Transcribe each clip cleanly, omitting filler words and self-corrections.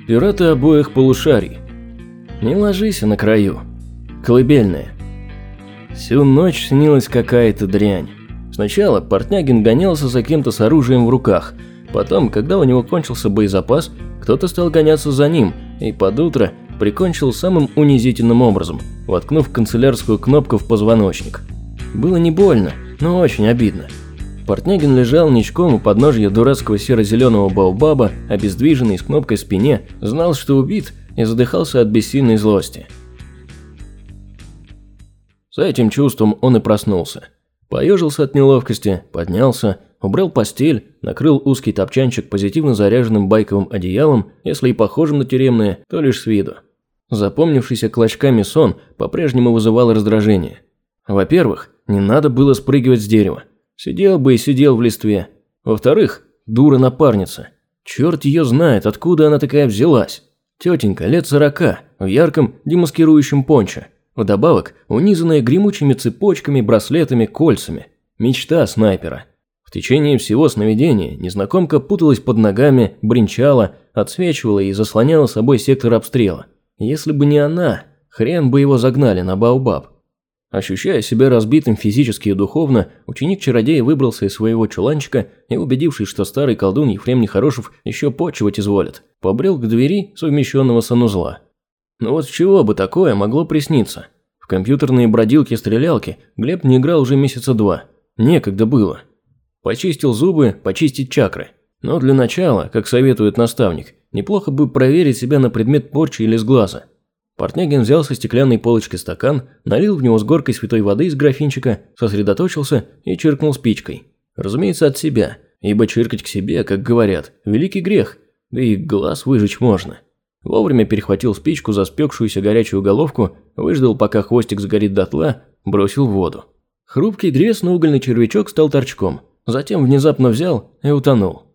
Пираты обоих полушарий. Не ложись на краю. Колыбельная. Всю ночь снилась какая-то дрянь. Сначала Портнягин гонялся за кем-то с оружием в руках. Потом, когда у него кончился боезапас, кто-то стал гоняться за ним и под утро прикончил самым унизительным образом, воткнув канцелярскую кнопку в позвоночник. Было не больно, но очень обидно. Портнягин лежал ничком у подножья дурацкого серо-зеленого баобаба, обездвиженный с кнопкой в спине, знал, что убит, и задыхался от бессильной злости. С этим чувством он и проснулся. Поежился от неловкости, поднялся, убрал постель, накрыл узкий топчанчик позитивно заряженным байковым одеялом, если и похожим на тюремное, то лишь с виду. Запомнившийся клочками сон по-прежнему вызывал раздражение. Во-первых, не надо было спрыгивать с дерева. Сидел бы и сидел в листве. Во-вторых, дура-напарница. Черт ее знает, откуда она такая взялась. Тетенька лет 40, в ярком демаскирующем пончо. Вдобавок, унизанная гремучими цепочками, браслетами, кольцами. Мечта снайпера. В течение всего сновидения незнакомка путалась под ногами, бренчала, отсвечивала и заслоняла собой сектор обстрела. Если бы не она, хрен бы его загнали на Баобаб. Ощущая себя разбитым физически и духовно, ученик-чародея выбрался из своего чуланчика и, убедившись, что старый колдун Ефрем Нехорошев еще почивать изволит, побрел к двери совмещенного санузла. Но вот с чего бы такое могло присниться? В компьютерные бродилки-стрелялки Глеб не играл уже месяца 2. Некогда было. Почистил зубы, почистить чакры. Но для начала, как советует наставник, неплохо бы проверить себя на предмет порчи или сглаза. Портнягин взял со стеклянной полочки стакан, налил в него с горкой святой воды из графинчика, сосредоточился и чиркнул спичкой. Разумеется, от себя, ибо чиркать к себе, как говорят, великий грех, да и глаз выжечь можно. Вовремя перехватил спичку за спекшуюся горячую головку, выждал, пока хвостик сгорит дотла, бросил в воду. Хрупкий древесно-угольный червячок стал торчком, затем внезапно взял и утонул.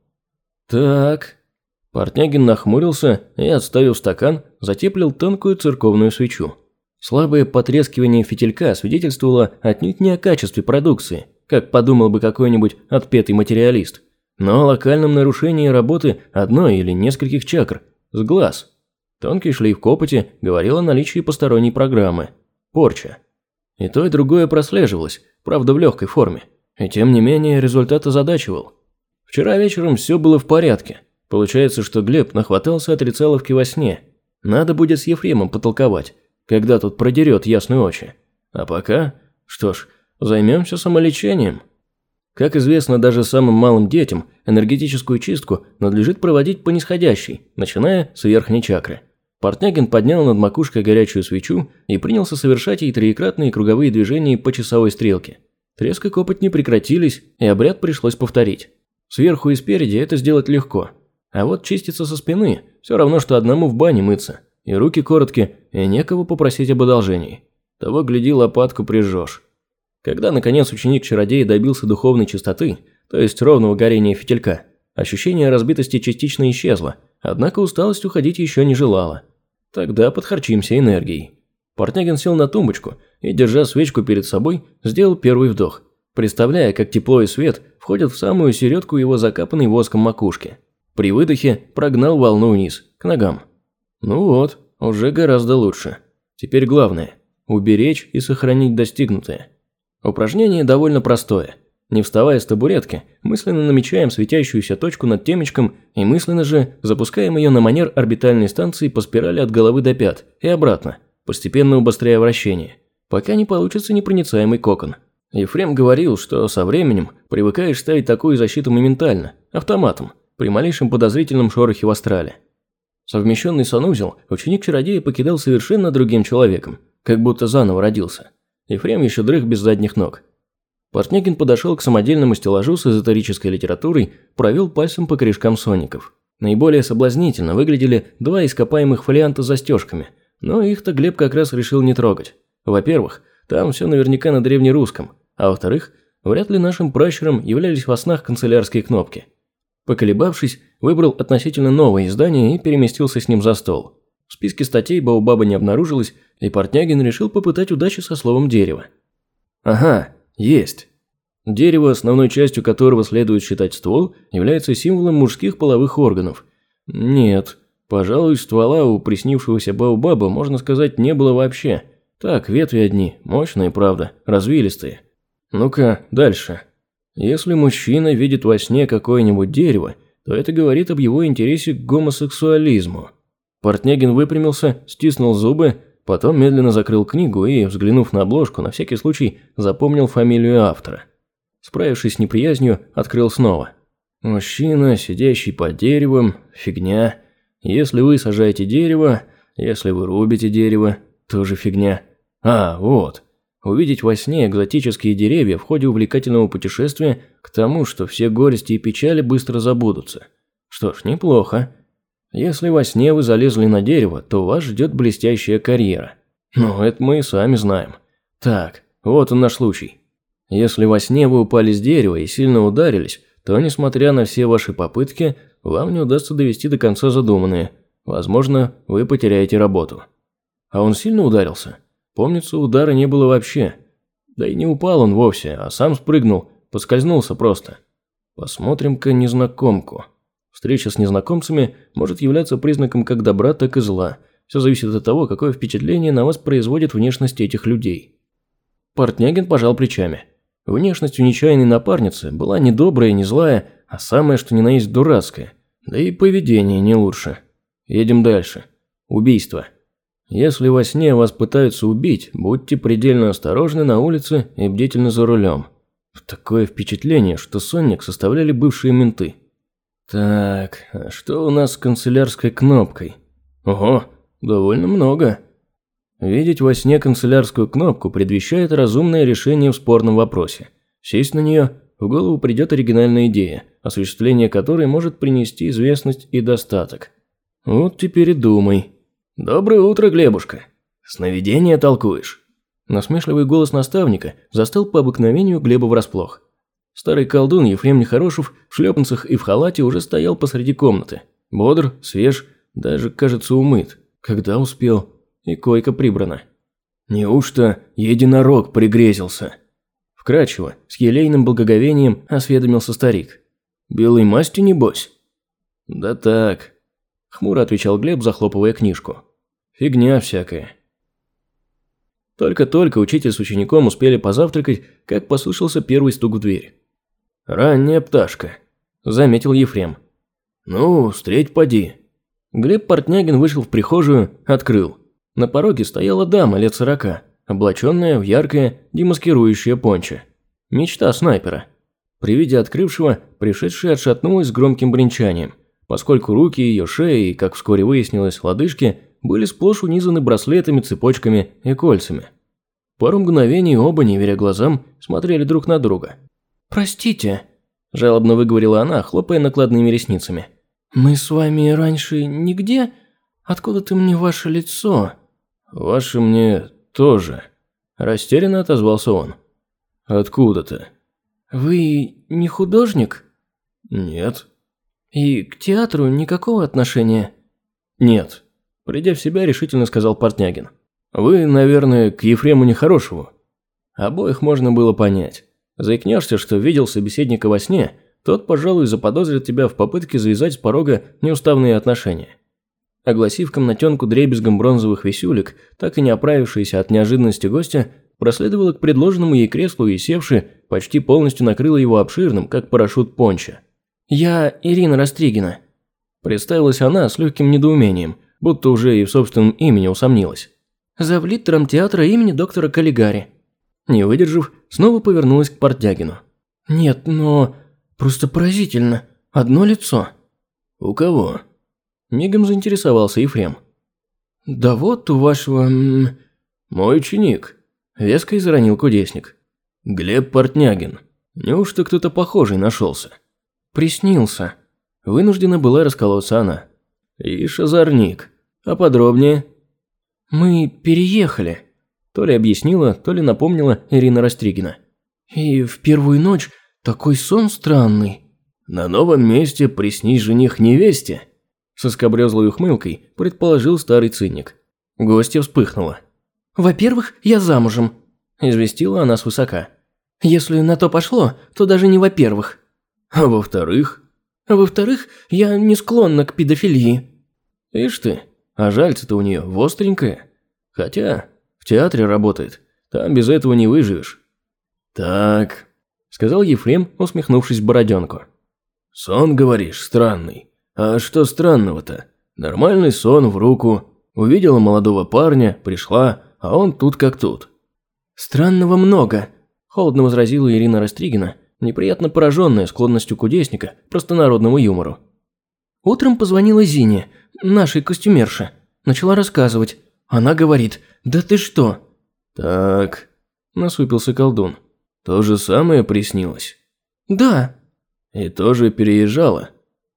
Так... Портнягин нахмурился и, отставив стакан, затеплил тонкую церковную свечу. Слабое потрескивание фитилька свидетельствовало отнюдь не о качестве продукции, как подумал бы какой-нибудь отпетый материалист, но о локальном нарушении работы одной или нескольких чакр, с глаз. Тонкий шлейф копоти говорил о наличии посторонней программы. Порча. И то, и другое прослеживалось, правда в легкой форме, и тем не менее результат озадачивал. Вчера вечером все было в порядке. Получается, что Глеб нахватался отрицаловки во сне. Надо будет с Ефремом потолковать, когда тут продерет ясные очи. А пока, что ж, займемся самолечением. Как известно даже самым малым детям, энергетическую чистку надлежит проводить по нисходящей, начиная с верхней чакры. Портнягин поднял над макушкой горячую свечу и принялся совершать ей троекратные круговые движения по часовой стрелке. Треск и копоть не прекратились, и обряд пришлось повторить. Сверху и спереди это сделать легко. А вот чиститься со спины – все равно, что одному в бане мыться. И руки короткие, и некого попросить об одолжении. Того, гляди, лопатку прижжешь. Когда, наконец, ученик-чародея добился духовной чистоты, то есть ровного горения фитилька, ощущение разбитости частично исчезло, однако усталость уходить еще не желала. Тогда подхарчимся энергией. Портнягин сел на тумбочку и, держа свечку перед собой, сделал первый вдох, представляя, как тепло и свет входят в самую середку его закапанной воском макушки. При выдохе прогнал волну вниз, к ногам. Ну вот, уже гораздо лучше. Теперь главное – уберечь и сохранить достигнутое. Упражнение довольно простое. Не вставая с табуретки, мысленно намечаем светящуюся точку над темечком и мысленно же запускаем ее на манер орбитальной станции по спирали от головы до пят и обратно, постепенно убыстряя вращение, пока не получится непроницаемый кокон. Ефрем говорил, что со временем привыкаешь ставить такую защиту моментально, автоматом, при малейшем подозрительном шорохе в астрале. Совмещенный санузел ученик-чародея покидал совершенно другим человеком, как будто заново родился. Ефрем еще дрых без задних ног. Портнягин подошел к самодельному стеллажу с эзотерической литературой, провел пальцем по корешкам сонников. Наиболее соблазнительно выглядели 2 ископаемых фолианта с застежками, но их-то Глеб как раз решил не трогать. Во-первых, там все наверняка на древнерусском, а во-вторых, вряд ли нашим пращурам являлись во снах канцелярские кнопки. Поколебавшись, выбрал относительно новое издание и переместился с ним за стол. В списке статей Баобаба не обнаружилось, и Портнягин решил попытать удачи со словом «дерево». Ага, есть. Дерево, основной частью которого следует считать ствол, является символом мужских половых органов. Нет, Пожалуй, ствола у приснившегося баобаба, можно сказать, не было вообще. Так, ветви одни, мощные, правда, развилистые. Ну-ка, дальше. Если мужчина видит во сне какое-нибудь дерево, то это говорит об его интересе к гомосексуализму. Портнягин выпрямился, стиснул зубы, потом медленно закрыл книгу и, взглянув на обложку, на всякий случай запомнил фамилию автора. Справившись с неприязнью, открыл снова. Мужчина, сидящий под деревом, фигня. Если вы сажаете дерево, если вы рубите дерево, тоже фигня. А, вот. Увидеть во сне экзотические деревья в ходе увлекательного путешествия к тому, что все горести и печали быстро забудутся. Что ж, неплохо. Если во сне вы залезли на дерево, то вас ждет блестящая карьера. Ну, это мы и сами знаем. Так, вот он наш случай. Если во сне вы упали с дерева и сильно ударились, то, несмотря на все ваши попытки, вам не удастся довести до конца задуманное. Возможно, вы потеряете работу. А он сильно ударился? Помнится, удара не было вообще. Да и не упал он вовсе, а сам спрыгнул, поскользнулся просто. Посмотрим-ка незнакомку. Встреча с незнакомцами может являться признаком как добра, так и зла. Все зависит от того, какое впечатление на вас производит внешность этих людей. Портнягин пожал плечами. Внешность у нечаянной напарницы была не добрая, не злая, а самое что ни на есть дурацкое. Да и поведение не лучше. Едем дальше. Убийство. Если во сне вас пытаются убить, будьте предельно осторожны на улице и бдительны за рулем. Такое впечатление, что сонник составляли бывшие менты. Так, а что у нас с канцелярской кнопкой? Ого, довольно много. Видеть во сне канцелярскую кнопку предвещает разумное решение в спорном вопросе. Сесть на нее, в голову придет оригинальная идея, осуществление которой может принести известность и достаток. Вот теперь и думай. «Доброе утро, Глебушка. Сновидение толкуешь?» Насмешливый голос наставника застал по обыкновению Глеба врасплох. Старый колдун Ефрем Нехорошев в шлепанцах и в халате уже стоял посреди комнаты. Бодр, свеж, даже, кажется, умыт. Когда успел? И койка прибрана. «Неужто единорог пригрезился?» Вкрадчиво, с елейным благоговением осведомился старик. «Белой масти, небось?» «Да так», – хмуро отвечал Глеб, захлопывая книжку. «Фигня всякая». Только-только учитель с учеником успели позавтракать, как послышался первый стук в дверь. «Ранняя пташка», – заметил Ефрем. «Ну, встреть поди». Глеб Портнягин вышел в прихожую, открыл. На пороге стояла дама лет 40, облаченная в яркое, демаскирующее пончо. Мечта снайпера. При виде открывшего, пришедшая отшатнулась с громким бренчанием, поскольку руки ее, шеи и, как вскоре выяснилось, лодыжки были сплошь унизаны браслетами, цепочками и кольцами. Пару мгновений оба, не веря глазам, смотрели друг на друга. «Простите», – жалобно выговорила она, хлопая накладными ресницами. «Мы с вами раньше нигде? Откуда ты мне ваше лицо?» «Ваше мне тоже», – растерянно отозвался он. «Откуда-то?» «Вы не художник?» «Нет». «И к театру никакого отношения?» «Нет», – придя в себя, решительно сказал Портнягин. «Вы, наверное, к Ефрему Нехорошеву?» Обоих можно было понять. Заикнешься, что видел собеседника во сне, тот, пожалуй, заподозрит тебя в попытке завязать с порога неуставные отношения. Огласив комнатенку дребезгом бронзовых висюлек, так и не оправившаяся от неожиданности гостя, проследовала к предложенному ей креслу и, севши, почти полностью накрыла его обширным, как парашют пончо. «Я Ирина Растригина», – представилась она с легким недоумением, будто уже и в собственном имени усомнилась. «Завлиттером театра имени доктора Каллигари». Не выдержав, снова повернулась к Портнягину. «Нет, но... просто поразительно. Одно лицо». «У кого?» Мигом заинтересовался Ефрем. «Да вот у вашего... мой ученик», – веско изранил кудесник. «Глеб Портнягин. Неужто кто-то похожий нашелся?» «Приснился». Вынуждена была расколоться она. «Ишь, озорник. А подробнее?» «Мы переехали», – то ли объяснила, то ли напомнила Ирина Растригина. «И в первую ночь такой сон странный». «На новом месте приснись жених невесте?» Со скабрёзлой ухмылкой предположил старый циник. Гостья вспыхнула. «Во-первых, я замужем», – известила она свысока. «Если на то пошло, то даже не во-первых». «А во-вторых?» «А во-вторых, я не склонна к педофилии». Ишь ты, а жальце-то у нее востренькое. Хотя в театре работает, там без этого не выживешь. Так, сказал Ефрем, усмехнувшись в бороденку. Сон, говоришь, странный. А что странного-то? Нормальный сон в руку. Увидела молодого парня, пришла, а он тут как тут. Странного много, холодно возразила Ирина Растригина, неприятно пораженная склонностью кудесника к простонародному юмору. Утром позвонила Зине, нашей костюмерше. Начала рассказывать. Она говорит: «Да ты что?» «Так», – насупился колдун. «То же самое приснилось?» «Да». «И тоже переезжала?»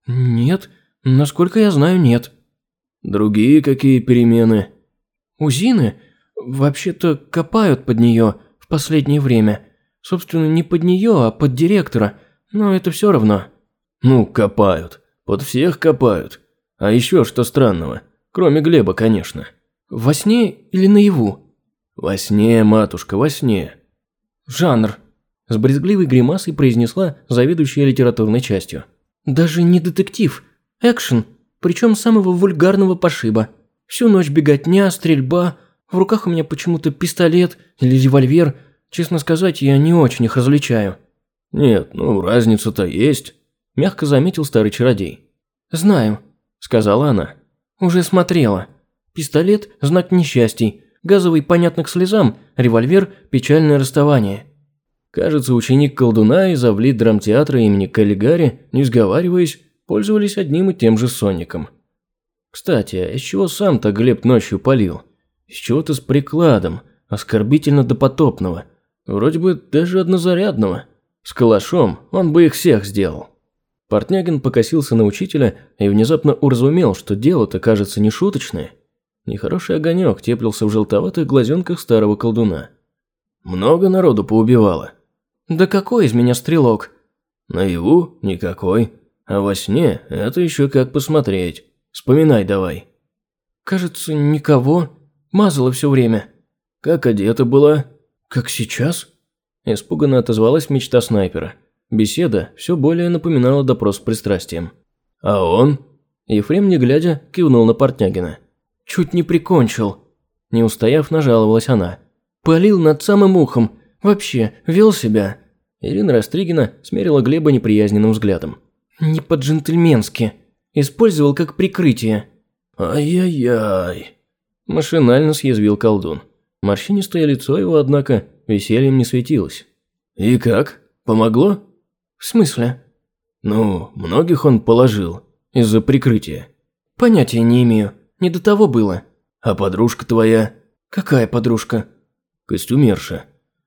«Нет, насколько я знаю, нет». «Другие какие перемены?» «У Зины вообще-то копают под нее в последнее время. Собственно, не под нее, а под директора, но это все равно». «Ну, копают. Под всех копают. А еще что странного? Кроме Глеба, конечно». «Во сне или наяву?» «Во сне, матушка, во сне». «Жанр», – с брезгливой гримасой произнесла заведующая литературной частью. «Даже не детектив. Экшен, причем самого вульгарного пошиба. Всю ночь беготня, стрельба. В руках у меня почему-то пистолет или револьвер. Честно сказать, я не очень их различаю». «Нет, ну разница-то есть», – мягко заметил старый чародей. «Знаю», – сказала она. «Уже смотрела. Пистолет – знак несчастий, газовый – понятно к слезам, револьвер – печальное расставание». Кажется, ученик колдуна и завлит драмтеатра имени Каллигари, не сговариваясь, пользовались одним и тем же сонником. Кстати, а из чего сам-то Глеб ночью палил? Из чего-то с прикладом, оскорбительно допотопного, вроде бы даже однозарядного. С калашом он бы их всех сделал. Портнягин покосился на учителя и внезапно уразумел, что дело-то, кажется, не шуточное. Нехороший огонек теплился в желтоватых глазенках старого колдуна. «Много народу поубивало?» «Да какой из меня стрелок?» «Наяву? Никакой. А во сне это еще как посмотреть. Вспоминай давай». «Кажется, никого. Мазала все время». «Как одета была?» «Как сейчас?» Испуганно отозвалась мечта снайпера. Беседа все более напоминала допрос с пристрастием. «А он?» Ефрем, не глядя, кивнул на Портнягина. «Чуть не прикончил». Не устояв, нажаловалась она. «Палил над самым ухом. Вообще, вел себя». Ирина Растригина смерила Глеба неприязненным взглядом. «Не по-джентльменски. Использовал как прикрытие». «Ай-яй-яй», – машинально съязвил колдун. Морщинистое лицо его, однако, весельем не светилось. «И как? Помогло?» «В смысле?» «Ну, многих он положил. Из-за прикрытия». «Понятия не имею. Не до того было». «А подружка твоя?» «Какая подружка?» «Костюмерша».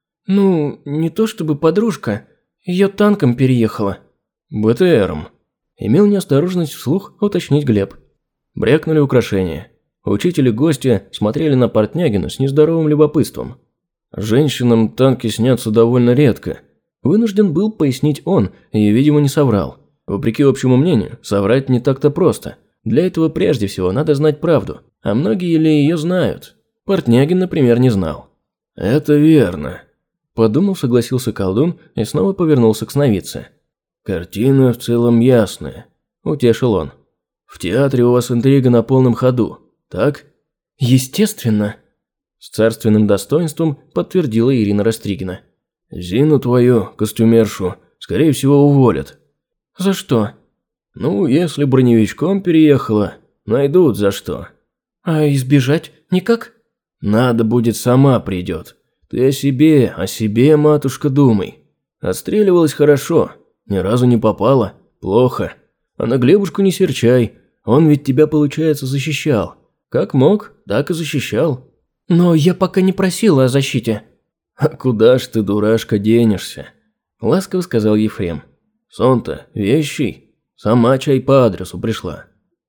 «Ну, не то чтобы подружка. Ее танком переехала». «БТРом». Имел неосторожность вслух уточнить Глеб. Брякнули украшения. Учитель и гости смотрели на Портнягина с нездоровым любопытством. «Женщинам танки снятся довольно редко», – вынужден был пояснить он, и, видимо, не соврал. Вопреки общему мнению, соврать не так-то просто. Для этого прежде всего надо знать правду, а многие ли ее знают? Портнягин, например, не знал. «Это верно», – подумав, согласился колдун и снова повернулся к сновидце. «Картина в целом ясная», – утешил он. «В театре у вас интрига на полном ходу, так?» «Естественно», – с царственным достоинством подтвердила Ирина Растригина. «Зину твою, костюмершу, скорее всего, уволят». «За что?» «Ну, если броневичком переехала, найдут за что». «А избежать никак?» «Надо будет, сама придет. Ты о себе, матушка, думай. Отстреливалась хорошо, ни разу не попала, плохо. А на Глебушку не серчай, он ведь тебя, получается, защищал. Как мог, так и защищал». «Но я пока не просила о защите». «А куда ж ты, дурашка, денешься?» – ласково сказал Ефрем. «Сон-то вещий, сама чай по адресу пришла».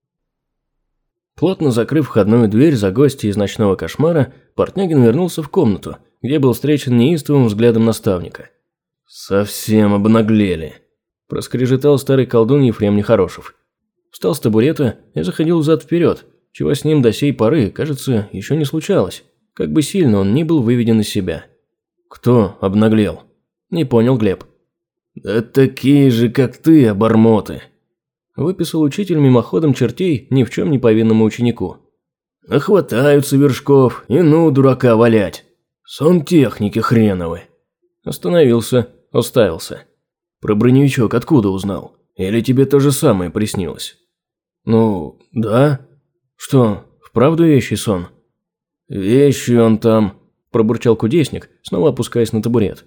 Плотно закрыв входную дверь за гостя из ночного кошмара, Портнягин вернулся в комнату, где был встречен неистовым взглядом наставника. «Совсем обнаглели», – проскрежетал старый колдун Ефрем Нехорошев. Встал с табурета и заходил взад-вперед, чего с ним до сей поры, кажется, еще не случалось, как бы сильно он ни был выведен из себя. «Кто обнаглел?» – не понял Глеб. «Да такие же, как ты, обормоты». Выписал учитель мимоходом чертей ни в чем не повинному ученику. Нахватаются вершков, и ну дурака валять. Сон техники хреновы. Остановился, уставился. Про броневичок откуда узнал? Или тебе то же самое приснилось? Ну, да. Что, вправду вещий сон? Вещий он там, пробурчал кудесник, снова опускаясь на табурет.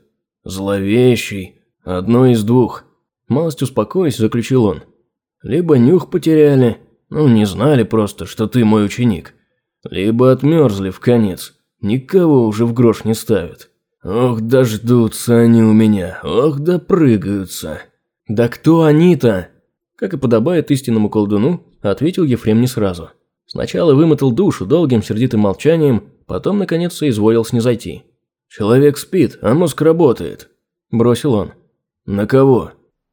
Зловещий. Одно из двух. Малость успокоясь, заключил он. Либо нюх потеряли, не знали просто, что ты мой ученик. Либо отмерзли в конец, никого уже в грош не ставят. Ох, дождутся они у меня, ох, допрыгаются. Да кто они-то? Как и подобает истинному колдуну, ответил Ефрем не сразу. Сначала вымотал душу долгим сердитым молчанием, потом, наконец, соизволил снизойти. «Человек спит, а мозг работает», – бросил он. «На кого?»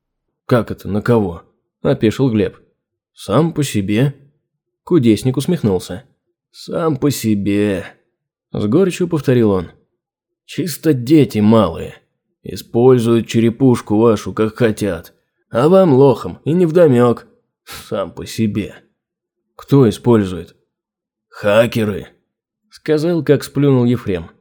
«Как это, на кого?» – опешил Глеб. «Сам по себе». Кудесник усмехнулся. «Сам по себе», – с горечью повторил он. «Чисто дети малые. Используют черепушку вашу, как хотят. А вам, лохам, и невдомек. Сам по себе». «Кто использует?» «Хакеры», – сказал, как сплюнул Ефрем.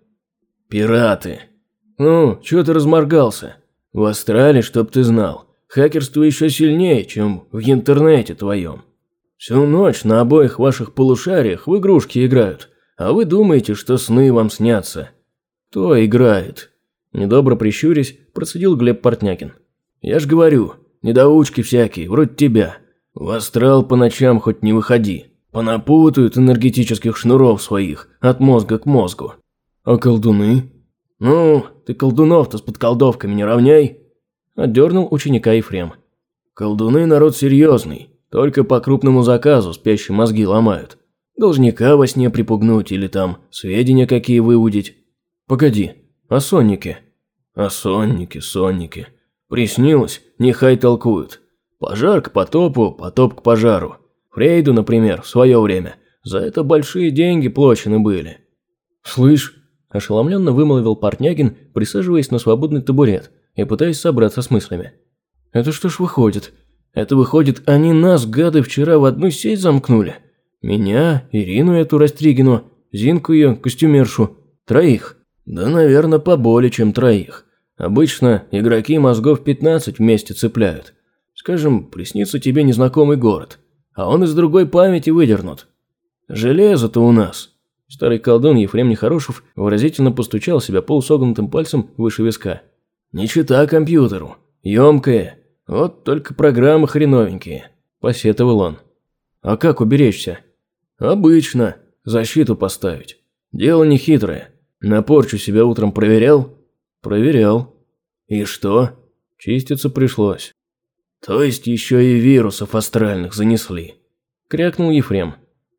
«Пираты. Ну, чё ты разморгался? В Астрале, чтоб ты знал, хакерство еще сильнее, чем в интернете твоем. Всю ночь на обоих ваших полушариях в игрушки играют, а вы думаете, что сны вам снятся. Кто играет?» Недобро прищурясь, процедил Глеб Портнягин. «Я ж говорю, недоучки всякие, вроде тебя. В Астрал по ночам хоть не выходи. Понапутают энергетических шнуров своих от мозга к мозгу. А колдуны? Ну, ты колдунов-то с подколдовками не равняй», – отдернул ученика Ефрем. «Колдуны народ серьезный, только по крупному заказу спящие мозги ломают. Должника во сне припугнуть или там сведения какие выудить. Погоди, а сонники?» «А сонники. Приснилось, нехай толкуют. Пожар к потопу, потоп к пожару. Фрейду, например, в свое время. За это большие деньги плачены были». «Слышь», – ошеломленно вымолвил Портнягин, присаживаясь на свободный табурет и пытаясь собраться с мыслями. «Это что ж выходит? Это выходит, они нас, гады, вчера в одну сеть замкнули? Меня, Ирину эту Растригину, Зинку ее, костюмершу. Троих. Да, наверное, поболее, чем троих. Обычно игроки мозгов 15 вместе цепляют. Скажем, приснится тебе незнакомый город, а он из другой памяти выдернут. Железо-то у нас». Старый колдун Ефрем Нехорошев выразительно постучал себя полусогнутым пальцем выше виска. «Не чита компьютеру. Емкое. Вот только программы хреновенькие», – посетовал он. «А как уберечься?» «Обычно. Защиту поставить. Дело нехитрое. На порчу себя утром проверял?» «Проверял». «И что?» «Чиститься пришлось». «То есть еще и вирусов астральных занесли?» – крякнул Ефрем.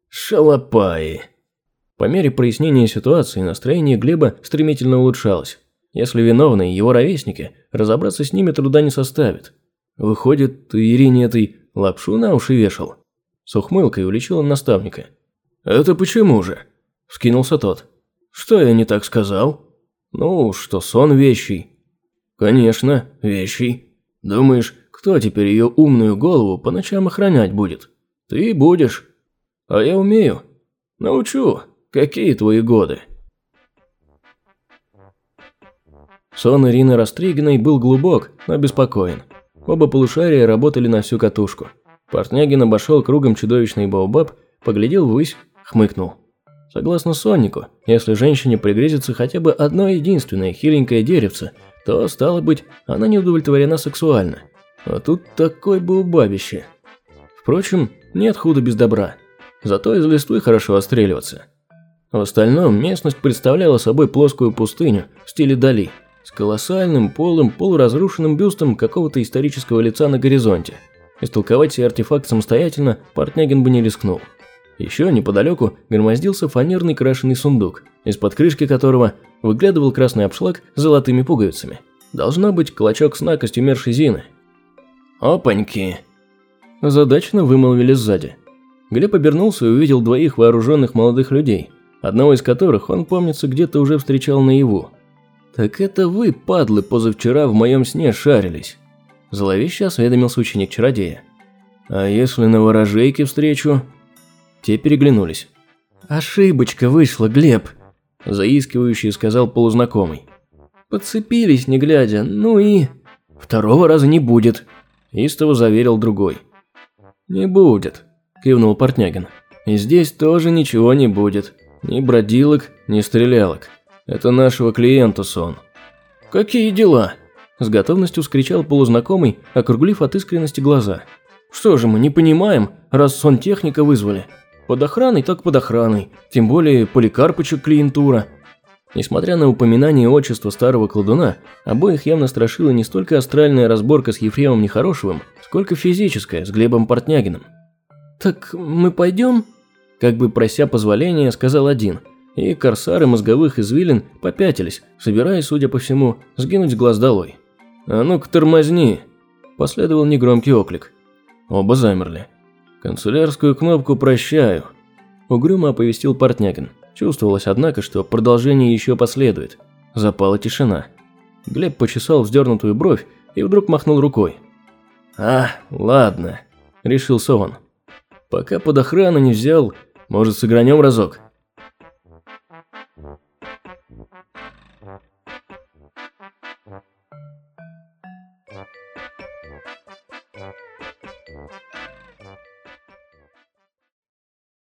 «Шалопаи». По мере прояснения ситуации настроение Глеба стремительно улучшалось. Если виновные его ровесники, разобраться с ними труда не составит. Выходит, ты Ирине этой лапшу на уши вешал? С ухмылкой уличил он наставника. «Это почему же?» – вскинулся тот. «Что я не так сказал?» «Ну, что сон вещий». «Конечно, вещий. Думаешь, кто теперь ее умную голову по ночам охранять будет? Ты будешь. А я умею. Научу. Какие твои годы?» Сон Ирины Растригиной был глубок, но беспокоен. Оба полушария работали на всю катушку. Портнягин обошел кругом чудовищный баобаб, поглядел ввысь, хмыкнул. Согласно соннику, если женщине пригрезится хотя бы одно единственное хиленькое деревце, то, стало быть, она не удовлетворена сексуально. А тут такое баобабище. Впрочем, нет худа без добра. Зато из листвы хорошо отстреливаться. В остальном местность представляла собой плоскую пустыню в стиле Дали, с колоссальным полым полуразрушенным бюстом какого-то исторического лица на горизонте. Истолковать сей артефакт самостоятельно Портнягин бы не рискнул. Еще неподалеку громоздился фанерный крашеный сундук, из-под крышки которого выглядывал красный обшлаг с золотыми пуговицами. Должно быть клочок сна костюмерши Зины. «Опаньки!» озадаченно вымолвили сзади. Глеб обернулся и увидел двоих вооруженных молодых людей, одного из которых он, помнится, где-то уже встречал наяву. «Так это вы, падлы, позавчера в моем сне шарились», – зловеще осведомился ученик чародея. А если на ворожейке встречу? Те переглянулись. «Ошибочка вышла, Глеб», – заискивающий сказал полузнакомый. «Подцепились, не глядя, ну и...» «Второго раза не будет», – истово заверил другой. «Не будет», – кивнул Портнягин. «И здесь тоже ничего не будет. Ни бродилок, ни стрелялок. Это нашего клиента сон». «Какие дела?» – с готовностью вскричал полузнакомый, округлив от искренности глаза. «Что же мы не понимаем, раз сонтехника вызвали? Под охраной так под охраной, тем более Поликарпычу клиентура». Несмотря на упоминание отчества старого колдуна, обоих явно страшила не столько астральная разборка с Ефремом Нехорошевым, сколько физическая с Глебом Портнягиным. «Так мы пойдем?» – как бы прося позволения, сказал один, и корсары мозговых извилин попятились, собираясь, судя по всему, сгинуть с глаз долой. «А ну-ка тормозни!» – последовал негромкий оклик. Оба замерли. «Канцелярскую кнопку прощаю», – угрюмо оповестил Портнягин. Чувствовалось, однако, что продолжение еще последует. Запала тишина. Глеб почесал вздернутую бровь и вдруг махнул рукой. «А, ладно», – решился он. «Пока под охрану не взял, может, сыгранем разок?»